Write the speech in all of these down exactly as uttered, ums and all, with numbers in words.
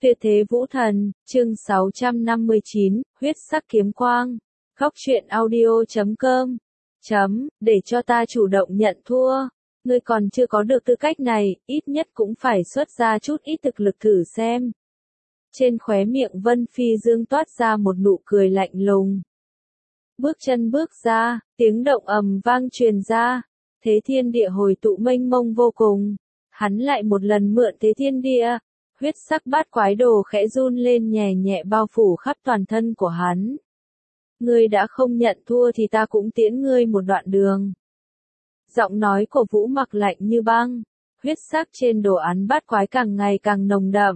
Tuyệt thế vũ thần, chương sáu trăm năm mươi chín, huyết sắc kiếm quang. Góc truyện audio chấm com. Chấm, để cho ta chủ động nhận thua. Ngươi còn chưa có được tư cách này, ít nhất cũng phải xuất ra chút ít thực lực thử xem. Trên khóe miệng Vân Phi Dương toát ra một nụ cười lạnh lùng. Bước chân bước ra, tiếng động ầm vang truyền ra. Thế thiên địa hồi tụ mênh mông vô cùng. Hắn lại một lần mượn thế thiên địa. Huyết sắc bát quái đồ khẽ run lên nhẹ nhẹ bao phủ khắp toàn thân của hắn. Ngươi đã không nhận thua thì ta cũng tiễn ngươi một đoạn đường. Giọng nói của Vũ Mặc lạnh như băng, huyết sắc trên đồ án bát quái càng ngày càng nồng đậm.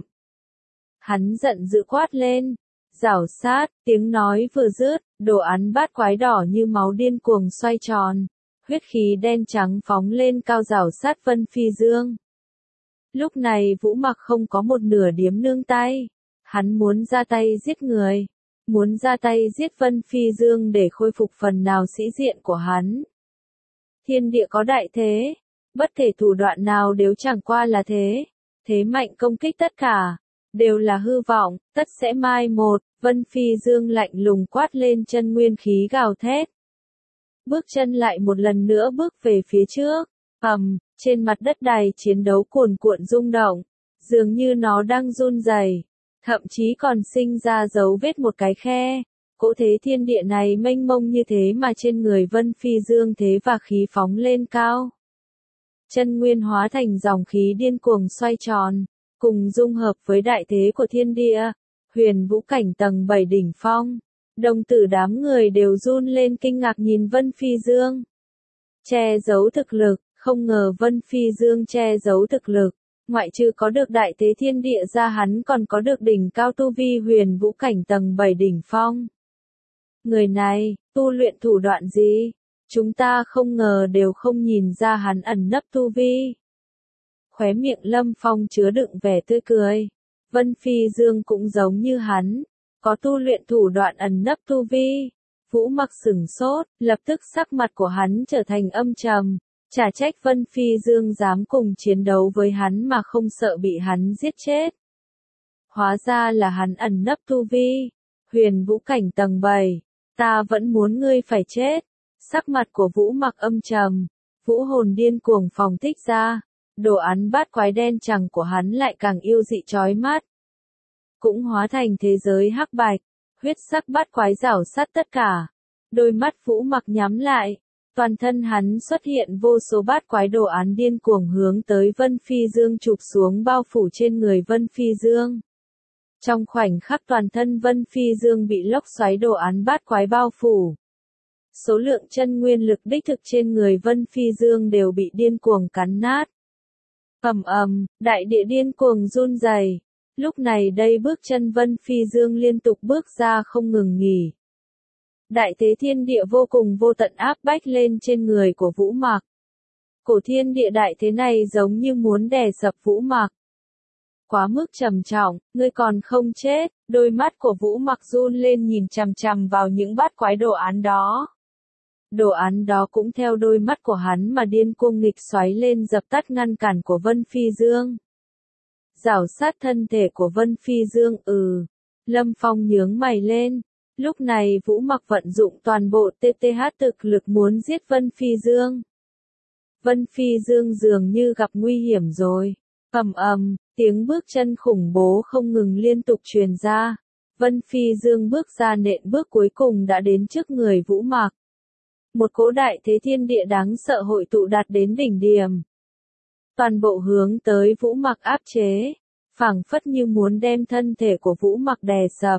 Hắn giận dữ quát lên, rảo sát, tiếng nói vừa dứt, đồ án bát quái đỏ như máu điên cuồng xoay tròn, huyết khí đen trắng phóng lên cao rảo sát Vân Phi Dương. Lúc này Vũ Mặc không có một nửa điếm nương tay, hắn muốn ra tay giết người, muốn ra tay giết Vân Phi Dương để khôi phục phần nào sĩ diện của hắn. Thiên địa có đại thế, bất kể thủ đoạn nào đều chẳng qua là thế, thế mạnh công kích tất cả, đều là hư vọng, tất sẽ mai một. Vân Phi Dương lạnh lùng quát lên chân nguyên khí gào thét. Bước chân lại một lần nữa bước về phía trước, ầm, trên mặt đất đài chiến đấu cuồn cuộn rung động, dường như nó đang run rẩy, thậm chí còn sinh ra dấu vết một cái khe. Cỗ thế thiên địa này mênh mông như thế mà trên người Vân Phi Dương thế và khí phóng lên cao. Chân nguyên hóa thành dòng khí điên cuồng xoay tròn, cùng dung hợp với đại thế của thiên địa, huyền vũ cảnh tầng bảy đỉnh phong. Đồng tử đám người đều run lên kinh ngạc nhìn Vân Phi Dương. Che giấu thực lực, không ngờ Vân Phi Dương che giấu thực lực. Ngoại trừ có được đại thế thiên địa ra hắn còn có được đỉnh cao tu vi huyền vũ cảnh tầng bảy đỉnh phong. Người này, tu luyện thủ đoạn gì? Chúng ta không ngờ đều không nhìn ra hắn ẩn nấp tu vi. Khóe miệng Lâm Phong chứa đựng vẻ tươi cười. Vân Phi Dương cũng giống như hắn, có tu luyện thủ đoạn ẩn nấp tu vi. Vũ Mặc sửng sốt, lập tức sắc mặt của hắn trở thành âm trầm. Chả trách Vân Phi Dương dám cùng chiến đấu với hắn mà không sợ bị hắn giết chết. Hóa ra là hắn ẩn nấp tu vi. Huyền vũ cảnh tầng bảy, ta vẫn muốn ngươi phải chết. Sắc mặt của Vũ Mặc âm trầm, vũ hồn điên cuồng phóng thích ra. Đồ án bát quái đen trắng của hắn lại càng yêu dị chói mắt. Cũng hóa thành thế giới hắc bạch, huyết sắc bát quái rảo sát tất cả. Đôi mắt Vũ Mặc nhắm lại, toàn thân hắn xuất hiện vô số bát quái đồ án điên cuồng hướng tới Vân Phi Dương chụp xuống bao phủ trên người Vân Phi Dương. Trong khoảnh khắc toàn thân Vân Phi Dương bị lốc xoáy đồ án bát quái bao phủ. Số lượng chân nguyên lực đích thực trên người Vân Phi Dương đều bị điên cuồng cắn nát. Ầm ầm, đại địa điên cuồng run rẩy. Lúc này đây bước chân Vân Phi Dương liên tục bước ra không ngừng nghỉ. Đại thế thiên địa vô cùng vô tận áp bách lên trên người của Vũ Mặc. Cổ thiên địa đại thế này giống như muốn đè sập Vũ Mặc. Quá mức trầm trọng, ngươi còn không chết. Đôi mắt của Vũ Mặc run lên nhìn chằm chằm vào những bát quái đồ án đó. Đồ án đó cũng theo đôi mắt của hắn mà điên cuồng nghịch xoáy lên dập tắt ngăn cản của Vân Phi Dương. Rảo sát thân thể của Vân Phi Dương, ừ. Lâm Phong nhướng mày lên. Lúc này Vũ Mặc vận dụng toàn bộ tê tê hát thực lực muốn giết Vân Phi Dương. Vân Phi Dương dường như gặp nguy hiểm rồi. Ầm ầm, tiếng bước chân khủng bố không ngừng liên tục truyền ra. Vân Phi Dương bước ra nện bước cuối cùng đã đến trước người Vũ Mặc. Một cỗ đại thế thiên địa đáng sợ hội tụ đạt đến đỉnh điểm. Toàn bộ hướng tới Vũ Mặc áp chế, phảng phất như muốn đem thân thể của Vũ Mặc đè sập.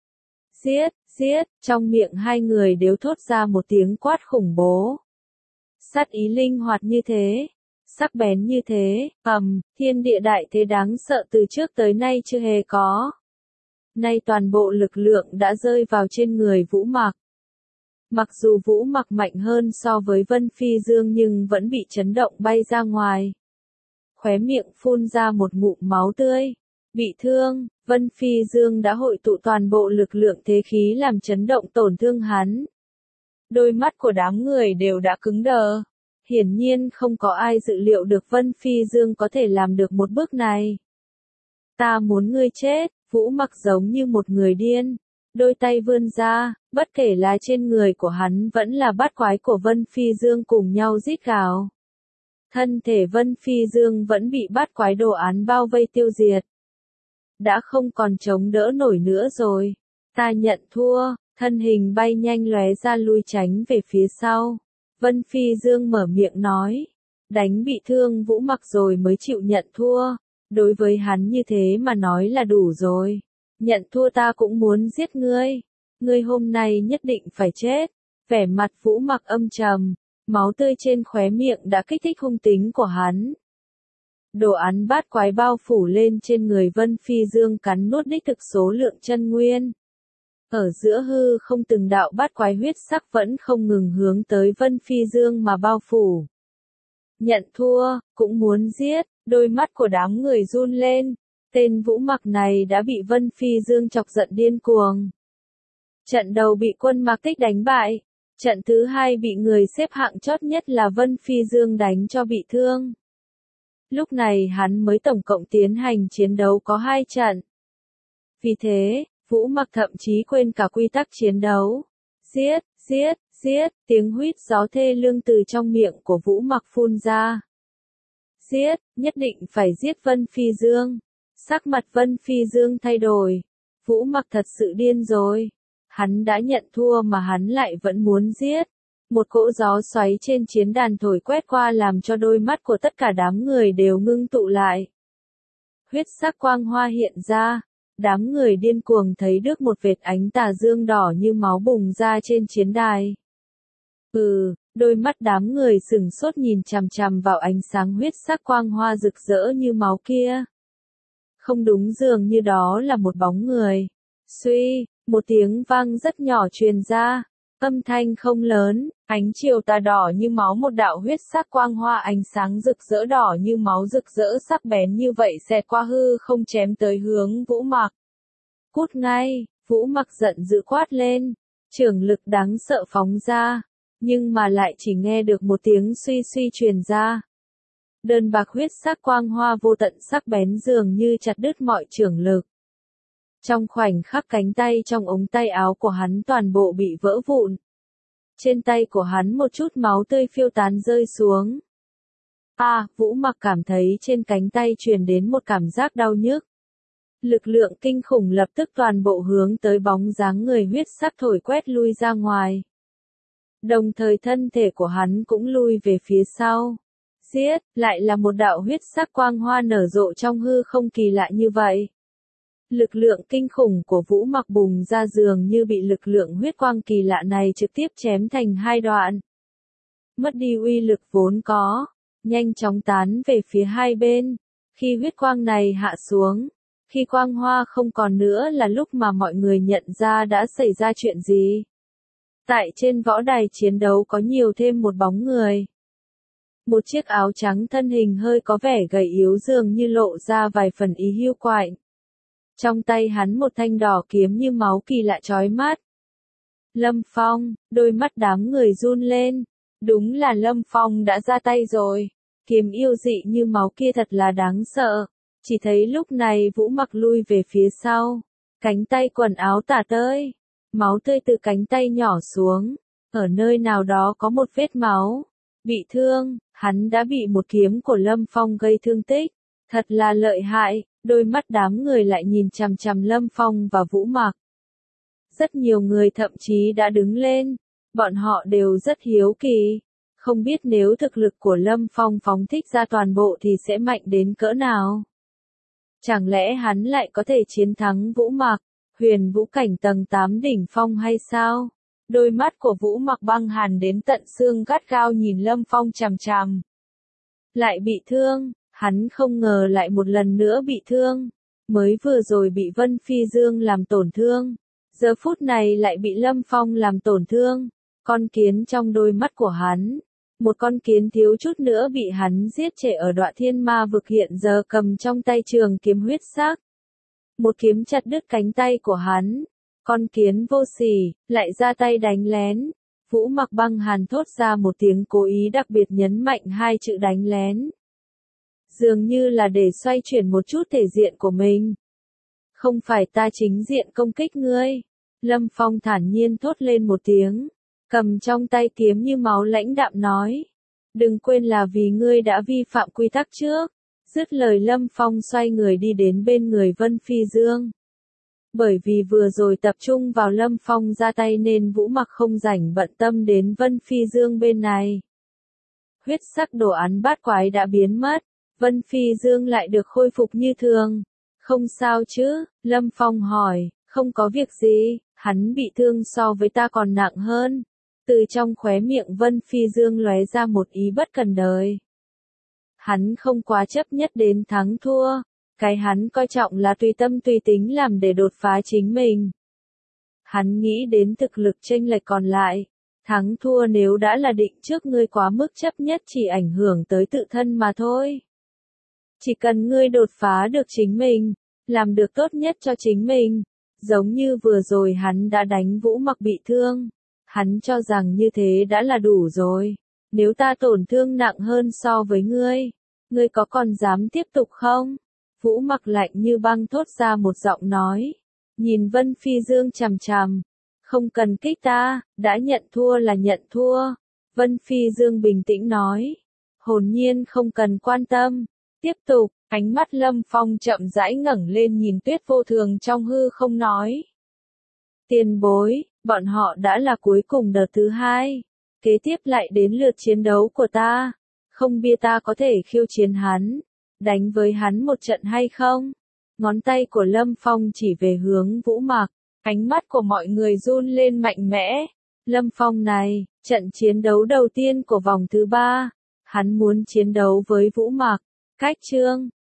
Giết, giết, trong miệng hai người đều thốt ra một tiếng quát khủng bố. Sát ý linh hoạt như thế, sắc bén như thế, ầm, thiên địa đại thế đáng sợ từ trước tới nay chưa hề có. Nay toàn bộ lực lượng đã rơi vào trên người Vũ Mặc. Mặc dù Vũ Mặc mạnh hơn so với Vân Phi Dương nhưng vẫn bị chấn động bay ra ngoài. Khóe miệng phun ra một ngụm máu tươi. Bị thương, Vân Phi Dương đã hội tụ toàn bộ lực lượng thế khí làm chấn động tổn thương hắn. Đôi mắt của đám người đều đã cứng đờ. Hiển nhiên không có ai dự liệu được Vân Phi Dương có thể làm được một bước này. Ta muốn ngươi chết, Vũ Mặc giống như một người điên. Đôi tay vươn ra, bất kể là trên người của hắn vẫn là bát quái của Vân Phi Dương cùng nhau rít gào. Thân thể Vân Phi Dương vẫn bị bát quái đồ án bao vây tiêu diệt. Đã không còn chống đỡ nổi nữa rồi. Ta nhận thua, thân hình bay nhanh lóe ra lui tránh về phía sau. Vân Phi Dương mở miệng nói. Đánh bị thương Vũ Mặc rồi mới chịu nhận thua. Đối với hắn như thế mà nói là đủ rồi. Nhận thua ta cũng muốn giết ngươi. Ngươi hôm nay nhất định phải chết. Vẻ mặt Vũ Mặc âm trầm. Máu tươi trên khóe miệng đã kích thích hung tính của hắn. Đồ án bát quái bao phủ lên trên người Vân Phi Dương cắn nuốt đích thực số lượng chân nguyên. Ở giữa hư không từng đạo bát quái huyết sắc vẫn không ngừng hướng tới Vân Phi Dương mà bao phủ. Nhận thua, cũng muốn giết, đôi mắt của đám người run lên. Tên Vũ Mặc này đã bị Vân Phi Dương chọc giận điên cuồng. Trận đầu bị quân Mạc Tích đánh bại. Trận thứ hai bị người xếp hạng chót nhất là Vân Phi Dương đánh cho bị thương. Lúc này hắn mới tổng cộng tiến hành chiến đấu có hai trận. Vì thế, Vũ Mặc thậm chí quên cả quy tắc chiến đấu. Giết, giết, giết, tiếng huýt gió thê lương từ trong miệng của Vũ Mặc phun ra. Giết, nhất định phải giết Vân Phi Dương. Sắc mặt Vân Phi Dương thay đổi. Vũ Mặc thật sự điên rồi. Hắn đã nhận thua mà hắn lại vẫn muốn giết. Một cỗ gió xoáy trên chiến đàn thổi quét qua làm cho đôi mắt của tất cả đám người đều ngưng tụ lại. Huyết sắc quang hoa hiện ra. Đám người điên cuồng thấy được một vệt ánh tà dương đỏ như máu bùng ra trên chiến đài. Ừ, đôi mắt đám người sửng sốt nhìn chằm chằm vào ánh sáng huyết sắc quang hoa rực rỡ như máu kia. Không đúng, dường như đó là một bóng người. Suy, một tiếng vang rất nhỏ truyền ra. Âm thanh không lớn, ánh chiều tà đỏ như máu, một đạo huyết sắc quang hoa ánh sáng rực rỡ đỏ như máu rực rỡ sắc bén như vậy xẹt qua hư không chém tới hướng Vũ Mặc. Cút ngay, Vũ Mặc giận dữ quát lên, trưởng lực đáng sợ phóng ra, nhưng mà lại chỉ nghe được một tiếng suy suy truyền ra. Đơn bạc huyết sắc quang hoa vô tận sắc bén dường như chặt đứt mọi trưởng lực. Trong khoảnh khắc cánh tay trong ống tay áo của hắn toàn bộ bị vỡ vụn. Trên tay của hắn một chút máu tươi phiêu tán rơi xuống. À, Vũ Mặc cảm thấy trên cánh tay truyền đến một cảm giác đau nhức. Lực lượng kinh khủng lập tức toàn bộ hướng tới bóng dáng người huyết sắc thổi quét lui ra ngoài. Đồng thời thân thể của hắn cũng lui về phía sau. Giết, lại là một đạo huyết sắc quang hoa nở rộ trong hư không kỳ lạ như vậy. Lực lượng kinh khủng của Vũ Mặc bùng ra dường như bị lực lượng huyết quang kỳ lạ này trực tiếp chém thành hai đoạn. Mất đi uy lực vốn có, nhanh chóng tán về phía hai bên. Khi huyết quang này hạ xuống, khi quang hoa không còn nữa là lúc mà mọi người nhận ra đã xảy ra chuyện gì. Tại trên võ đài chiến đấu có nhiều thêm một bóng người. Một chiếc áo trắng, thân hình hơi có vẻ gầy yếu dường như lộ ra vài phần ý hiu quạnh. Trong tay hắn một thanh đỏ kiếm như máu kỳ lạ chói mắt. Lâm Phong, đôi mắt đám người run lên. Đúng là Lâm Phong đã ra tay rồi. Kiếm yêu dị như máu kia thật là đáng sợ. Chỉ thấy lúc này Vũ Mặc lui về phía sau. Cánh tay quần áo tả tơi. Máu tươi từ cánh tay nhỏ xuống. Ở nơi nào đó có một vết máu. Bị thương, hắn đã bị một kiếm của Lâm Phong gây thương tích. Thật là lợi hại. Đôi mắt đám người lại nhìn chằm chằm Lâm Phong và Vũ Mặc. Rất nhiều người thậm chí đã đứng lên. Bọn họ đều rất hiếu kỳ. Không biết nếu thực lực của Lâm Phong phóng thích ra toàn bộ thì sẽ mạnh đến cỡ nào. Chẳng lẽ hắn lại có thể chiến thắng Vũ Mặc, huyền vũ cảnh tầng tám đỉnh phong hay sao? Đôi mắt của Vũ Mặc băng hàn đến tận xương, gắt gao nhìn Lâm Phong chằm chằm. Lại bị thương. Hắn không ngờ lại một lần nữa bị thương. Mới vừa rồi bị Vân Phi Dương làm tổn thương. Giờ phút này lại bị Lâm Phong làm tổn thương. Con kiến trong đôi mắt của hắn. Một con kiến thiếu chút nữa bị hắn giết chết ở Đoạ Thiên Ma vực, hiện giờ cầm trong tay trường kiếm huyết sắc. Một kiếm chặt đứt cánh tay của hắn. Con kiến vô sỉ, lại ra tay đánh lén. Vũ Mặc băng hàn thốt ra một tiếng cố ý đặc biệt nhấn mạnh hai chữ đánh lén. dường như là để xoay chuyển một chút thể diện của mình. Không phải ta chính diện công kích ngươi. Lâm Phong thản nhiên thốt lên một tiếng, cầm trong tay kiếm như máu lãnh đạm nói. Đừng quên là vì ngươi đã vi phạm quy tắc trước. Dứt lời Lâm Phong xoay người đi đến bên người Vân Phi Dương. Bởi vì vừa rồi tập trung vào Lâm Phong ra tay nên Vũ Mặc không rảnh bận tâm đến Vân Phi Dương bên này. Huyết sắc đồ án bát quái đã biến mất, Vân Phi Dương lại được khôi phục như thường. Không sao chứ? Lâm Phong hỏi. Không có việc gì, hắn bị thương so với ta còn nặng hơn. Từ trong khóe miệng Vân Phi Dương lóe ra một ý bất cần đời. Hắn không quá chấp nhất đến thắng thua, cái hắn coi trọng là tùy tâm tùy tính làm để đột phá chính mình. Hắn nghĩ đến thực lực chênh lệch còn lại, thắng thua nếu đã là định trước ngươi quá mức chấp nhất chỉ ảnh hưởng tới tự thân mà thôi. Chỉ cần ngươi đột phá được chính mình, làm được tốt nhất cho chính mình, giống như vừa rồi hắn đã đánh Vũ Mặc bị thương, hắn cho rằng như thế đã là đủ rồi. Nếu ta tổn thương nặng hơn so với ngươi, ngươi có còn dám tiếp tục không? Vũ Mặc lạnh như băng thốt ra một giọng nói, nhìn Vân Phi Dương chằm chằm. Không cần kích ta, đã nhận thua là nhận thua. Vân Phi Dương bình tĩnh nói, hồn nhiên không cần quan tâm. Tiếp tục, ánh mắt Lâm Phong chậm rãi ngẩng lên nhìn Tuyết Vô Thường trong hư không nói. Tiền bối, bọn họ đã là cuối cùng đợt thứ hai. Kế tiếp lại đến lượt chiến đấu của ta. Không biết ta có thể khiêu chiến hắn, đánh với hắn một trận hay không? Ngón tay của Lâm Phong chỉ về hướng Vũ Mặc, ánh mắt của mọi người run lên mạnh mẽ. Lâm Phong này, trận chiến đấu đầu tiên của vòng thứ ba, hắn muốn chiến đấu với Vũ Mặc. Cách chương